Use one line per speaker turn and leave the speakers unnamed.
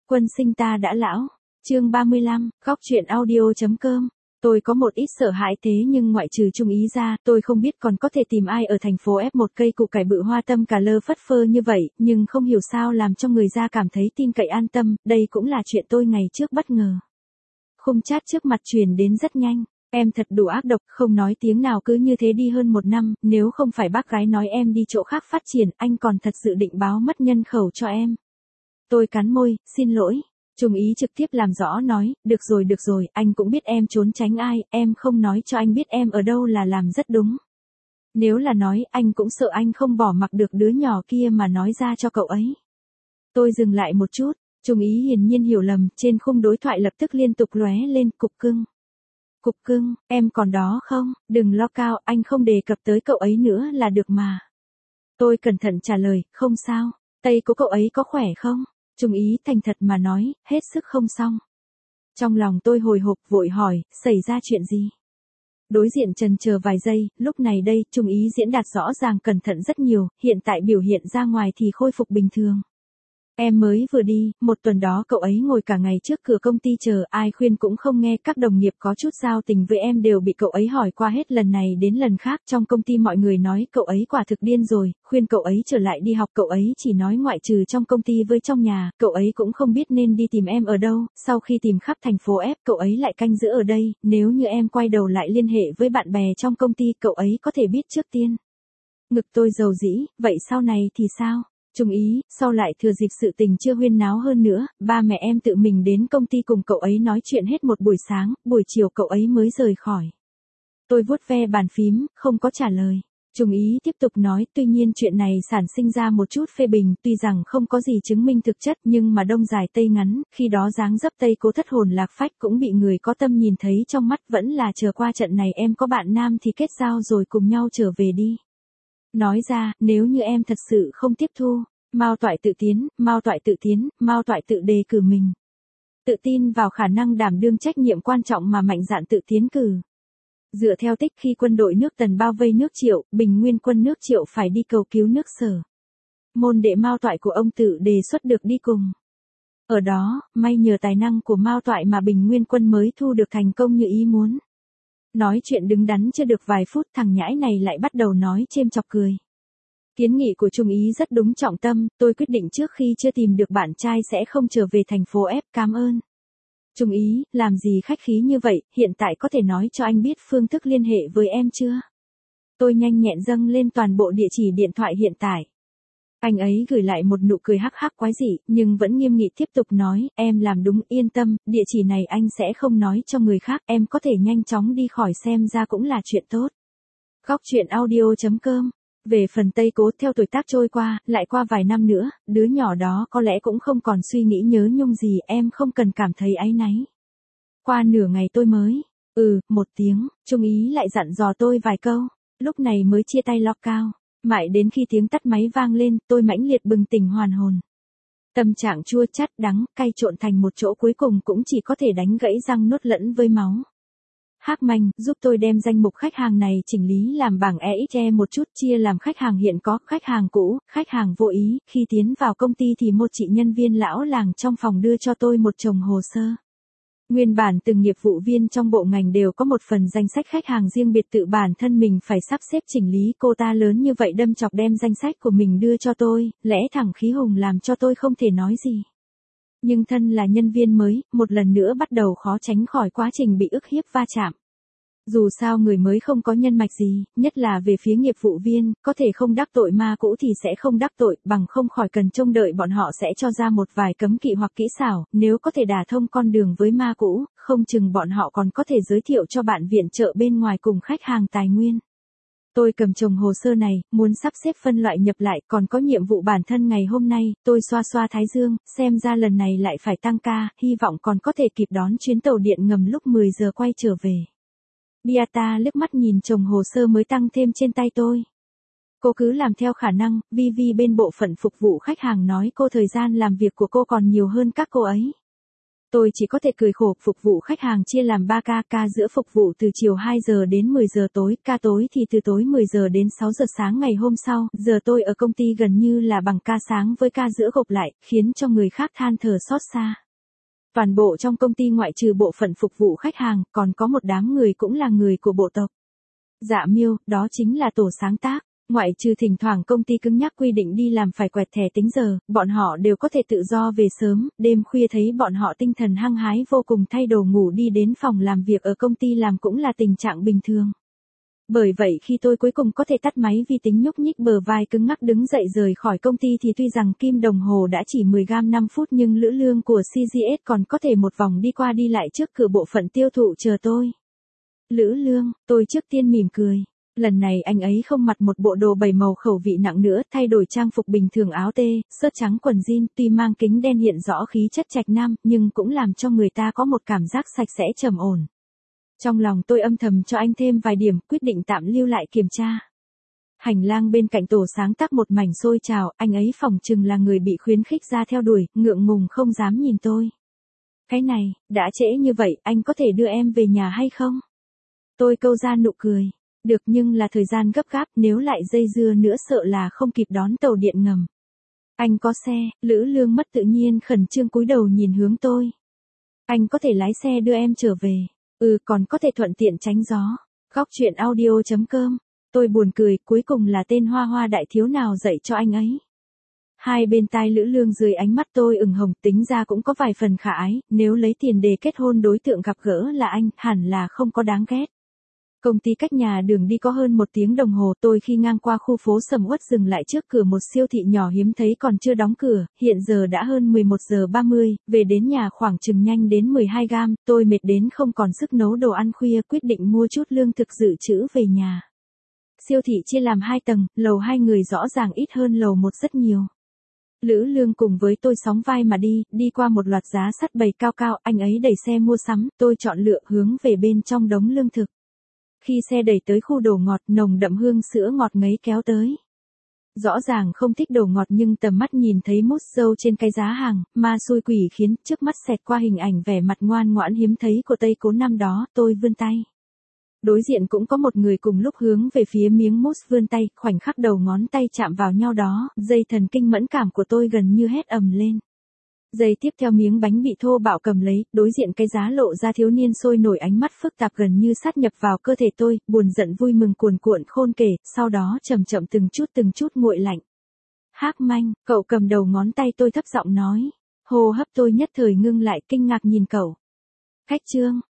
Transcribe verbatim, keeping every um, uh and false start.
Quân sinh ta đã lão. Chương ba mươi lăm, góc truyện audio.com. Tôi có một ít sợ hãi thế nhưng ngoại trừ Trung Ý ra, tôi không biết còn có thể tìm ai ở thành phố ép một cây củ cải bự hoa tâm cà lơ phất phơ như vậy, nhưng không hiểu sao làm cho người ra cảm thấy tin cậy an tâm, đây cũng là chuyện tôi ngày trước bất ngờ. Khung chat trước mặt truyền đến rất nhanh. Em thật đủ ác độc, không nói tiếng nào cứ như thế đi hơn một năm, nếu không phải bác gái nói em đi chỗ khác phát triển, anh còn thật dự định báo mất nhân khẩu cho em. Tôi cắn môi, xin lỗi. Trung Ý trực tiếp làm rõ nói, được rồi được rồi, anh cũng biết em trốn tránh ai, em không nói cho anh biết em ở đâu là làm rất đúng. Nếu là nói, anh cũng sợ anh không bỏ mặc được đứa nhỏ kia mà nói ra cho cậu ấy. Tôi dừng lại một chút, Trung Ý hiển nhiên hiểu lầm, trên khung đối thoại lập tức liên tục lóe lên cục cưng. Cục cưng, em còn đó không, đừng lo cao, anh không đề cập tới cậu ấy nữa là được mà. Tôi cẩn thận trả lời, không sao, Tây của cậu ấy có khỏe không? Trung Ý thành thật mà nói, hết sức không xong. Trong lòng tôi hồi hộp vội hỏi, xảy ra chuyện gì? Đối diện chần chờ vài giây, lúc này đây, Trung Ý diễn đạt rõ ràng cẩn thận rất nhiều, hiện tại biểu hiện ra ngoài thì khôi phục bình thường. Em mới vừa đi, một tuần đó cậu ấy ngồi cả ngày trước cửa công ty chờ, ai khuyên cũng không nghe, các đồng nghiệp có chút giao tình với em đều bị cậu ấy hỏi qua hết lần này đến lần khác, trong công ty mọi người nói cậu ấy quả thực điên rồi, khuyên cậu ấy trở lại đi học, cậu ấy chỉ nói ngoại trừ trong công ty với trong nhà, cậu ấy cũng không biết nên đi tìm em ở đâu, sau khi tìm khắp thành phố F, cậu ấy lại canh giữ ở đây, nếu như em quay đầu lại liên hệ với bạn bè trong công ty, cậu ấy có thể biết trước tiên. Ngực tôi dầu dĩ, vậy sau này thì sao? Trung Ý, sau lại thừa dịp sự tình chưa huyên náo hơn nữa, ba mẹ em tự mình đến công ty cùng cậu ấy nói chuyện hết một buổi sáng, buổi chiều cậu ấy mới rời khỏi. Tôi vuốt ve bàn phím, không có trả lời. Trung Ý tiếp tục nói, tuy nhiên chuyện này sản sinh ra một chút phê bình, tuy rằng không có gì chứng minh thực chất nhưng mà đông dài tây ngắn, khi đó dáng dấp Tây Cố thất hồn lạc phách cũng bị người có tâm nhìn thấy trong mắt, vẫn là chờ qua trận này em có bạn nam thì kết giao rồi cùng nhau trở về đi. Nói ra, nếu như em thật sự không tiếp thu, Mao Toại tự tiến, Mao Toại tự tiến, Mao Toại tự đề cử mình. Tự tin vào khả năng đảm đương trách nhiệm quan trọng mà mạnh dạn tự tiến cử. Dựa theo tích khi quân đội nước Tần bao vây nước Triệu, Bình Nguyên quân nước Triệu phải đi cầu cứu nước Sở. Môn đệ Mao Toại của ông tự đề xuất được đi cùng. Ở đó, may nhờ tài năng của Mao Toại mà Bình Nguyên quân mới thu được thành công như ý muốn. Nói chuyện đứng đắn chưa được vài phút, thằng nhãi này lại bắt đầu nói chêm chọc cười. Kiến nghị của Trung Ý rất đúng trọng tâm, tôi quyết định trước khi chưa tìm được bạn trai sẽ không trở về thành phố F, cảm ơn. Trung Ý, làm gì khách khí như vậy, hiện tại có thể nói cho anh biết phương thức liên hệ với em chưa? Tôi nhanh nhẹn dâng lên toàn bộ địa chỉ điện thoại hiện tại. Anh ấy gửi lại một nụ cười hắc hắc quái dị, nhưng vẫn nghiêm nghị tiếp tục nói, em làm đúng, yên tâm, địa chỉ này anh sẽ không nói cho người khác, em có thể nhanh chóng đi khỏi, xem ra cũng là chuyện tốt. Góc truyện audio.com. Về phần Tây Cố, theo tuổi tác trôi qua, lại qua vài năm nữa, đứa nhỏ đó có lẽ cũng không còn suy nghĩ nhớ nhung gì, em không cần cảm thấy áy náy. Qua nửa ngày tôi mới, ừ, một tiếng, Trung Ý lại dặn dò tôi vài câu, lúc này mới chia tay lo cao. Mãi đến khi tiếng tắt máy vang lên, tôi mãnh liệt bừng tỉnh hoàn hồn. Tâm trạng chua chát đắng, cay trộn thành một chỗ, cuối cùng cũng chỉ có thể đánh gãy răng nuốt lẫn với máu. Hắc Manh, giúp tôi đem danh mục khách hàng này chỉnh lý làm bảng e ích e một chút, chia làm khách hàng hiện có, khách hàng cũ, khách hàng vô ý, khi tiến vào công ty thì một chị nhân viên lão làng trong phòng đưa cho tôi một chồng hồ sơ. Nguyên bản từng nghiệp vụ viên trong bộ ngành đều có một phần danh sách khách hàng riêng biệt, tự bản thân mình phải sắp xếp chỉnh lý, cô ta lớn như vậy đâm chọc đem danh sách của mình đưa cho tôi, lẽ thẳng khí hùng làm cho tôi không thể nói gì. Nhưng thân là nhân viên mới, một lần nữa bắt đầu khó tránh khỏi quá trình bị ức hiếp va chạm. Dù sao người mới không có nhân mạch gì, nhất là về phía nghiệp vụ viên, có thể không đắc tội ma cũ thì sẽ không đắc tội, bằng không khỏi cần trông đợi bọn họ sẽ cho ra một vài cấm kỵ hoặc kỹ xảo, nếu có thể đả thông con đường với ma cũ, không chừng bọn họ còn có thể giới thiệu cho bạn viện trợ bên ngoài cùng khách hàng tài nguyên. Tôi cầm chồng hồ sơ này, muốn sắp xếp phân loại nhập lại, còn có nhiệm vụ bản thân ngày hôm nay, tôi xoa xoa thái dương, xem ra lần này lại phải tăng ca, hy vọng còn có thể kịp đón chuyến tàu điện ngầm lúc mười giờ quay trở về. Beata liếc mắt nhìn chồng hồ sơ mới tăng thêm trên tay tôi. Cô cứ làm theo khả năng, Vivi bên bộ phận phục vụ khách hàng nói cô thời gian làm việc của cô còn nhiều hơn các cô ấy. Tôi chỉ có thể cười khổ, phục vụ khách hàng chia làm ba ca, ca giữa phục vụ từ chiều hai giờ đến mười giờ tối, ca tối thì từ tối mười giờ đến sáu giờ sáng ngày hôm sau, giờ tôi ở công ty gần như là bằng ca sáng với ca giữa gộp lại, khiến cho người khác than thở xót xa. Toàn bộ trong công ty ngoại trừ bộ phận phục vụ khách hàng, còn có một đám người cũng là người của bộ tộc Dạ Miêu, đó chính là tổ sáng tác. Ngoại trừ thỉnh thoảng công ty cứng nhắc quy định đi làm phải quẹt thẻ tính giờ, bọn họ đều có thể tự do về sớm, đêm khuya thấy bọn họ tinh thần hăng hái vô cùng thay đồ ngủ đi đến phòng làm việc ở công ty làm cũng là tình trạng bình thường. Bởi vậy khi tôi cuối cùng có thể tắt máy vi tính nhúc nhích bờ vai cứng ngắc đứng dậy rời khỏi công ty thì tuy rằng kim đồng hồ đã chỉ mười gam năm phút nhưng Lữ Lương của xê giê ét còn có thể một vòng đi qua đi lại trước cửa bộ phận tiêu thụ chờ tôi. Lữ Lương, tôi trước tiên mỉm cười. Lần này anh ấy không mặc một bộ đồ bảy màu khẩu vị nặng nữa, thay đổi trang phục bình thường áo tê, sớt trắng quần jean, tuy mang kính đen hiện rõ khí chất trạch nam, nhưng cũng làm cho người ta có một cảm giác sạch sẽ trầm ổn. Trong lòng tôi âm thầm cho anh thêm vài điểm, quyết định tạm lưu lại kiểm tra. Hành lang bên cạnh tổ sáng tác một mảnh xôi trào, anh ấy phỏng chừng là người bị khuyến khích ra theo đuổi, ngượng ngùng không dám nhìn tôi. Cái này, đã trễ như vậy, anh có thể đưa em về nhà hay không? Tôi câu ra nụ cười. Được nhưng là thời gian gấp gáp, nếu lại dây dưa nữa sợ là không kịp đón tàu điện ngầm. Anh có xe, Lữ Lương mất tự nhiên khẩn trương cúi đầu nhìn hướng tôi. Anh có thể lái xe đưa em trở về. Ừ, còn có thể thuận tiện tránh gió. Góc chuyện audio chấm com. Tôi buồn cười, cuối cùng là tên hoa hoa đại thiếu nào dạy cho anh ấy. Hai bên tai Lữ Lương dưới ánh mắt tôi ửng hồng, tính ra cũng có vài phần khả ái, nếu lấy tiền để kết hôn đối tượng gặp gỡ là anh, hẳn là không có đáng ghét. Công ty cách nhà đường đi có hơn một tiếng đồng hồ, tôi khi ngang qua khu phố sầm uất dừng lại trước cửa một siêu thị nhỏ hiếm thấy còn chưa đóng cửa, hiện giờ đã hơn mười một giờ ba mươi, về đến nhà khoảng chừng nhanh đến mười hai gam, tôi mệt đến không còn sức nấu đồ ăn khuya, quyết định mua chút lương thực dự trữ về nhà. Siêu thị chia làm hai tầng, lầu hai người rõ ràng ít hơn lầu một rất nhiều. Lữ Lương cùng với tôi sóng vai mà đi, đi qua một loạt giá sắt bày cao cao, anh ấy đẩy xe mua sắm, tôi chọn lựa hướng về bên trong đống lương thực. Khi xe đẩy tới khu đồ ngọt, nồng đậm hương sữa ngọt ngấy kéo tới. Rõ ràng không thích đồ ngọt nhưng tầm mắt nhìn thấy mút dâu trên cái giá hàng, ma xui quỷ khiến trước mắt xẹt qua hình ảnh vẻ mặt ngoan ngoãn hiếm thấy của Tây Cố năm đó, tôi vươn tay. Đối diện cũng có một người cùng lúc hướng về phía miếng mousse vươn tay, khoảnh khắc đầu ngón tay chạm vào nhau đó, dây thần kinh mẫn cảm của tôi gần như hét ầm lên. Giây tiếp theo miếng bánh bị thô bạo cầm lấy, đối diện cái giá lộ ra thiếu niên sôi nổi ánh mắt phức tạp gần như sát nhập vào cơ thể tôi, buồn giận vui mừng cuồn cuộn khôn kể, sau đó chậm chậm từng chút từng chút nguội lạnh. Hắc Manh, cậu cầm đầu ngón tay tôi thấp giọng nói. Hô hấp tôi nhất thời ngưng lại kinh ngạc nhìn cậu. Khách trương,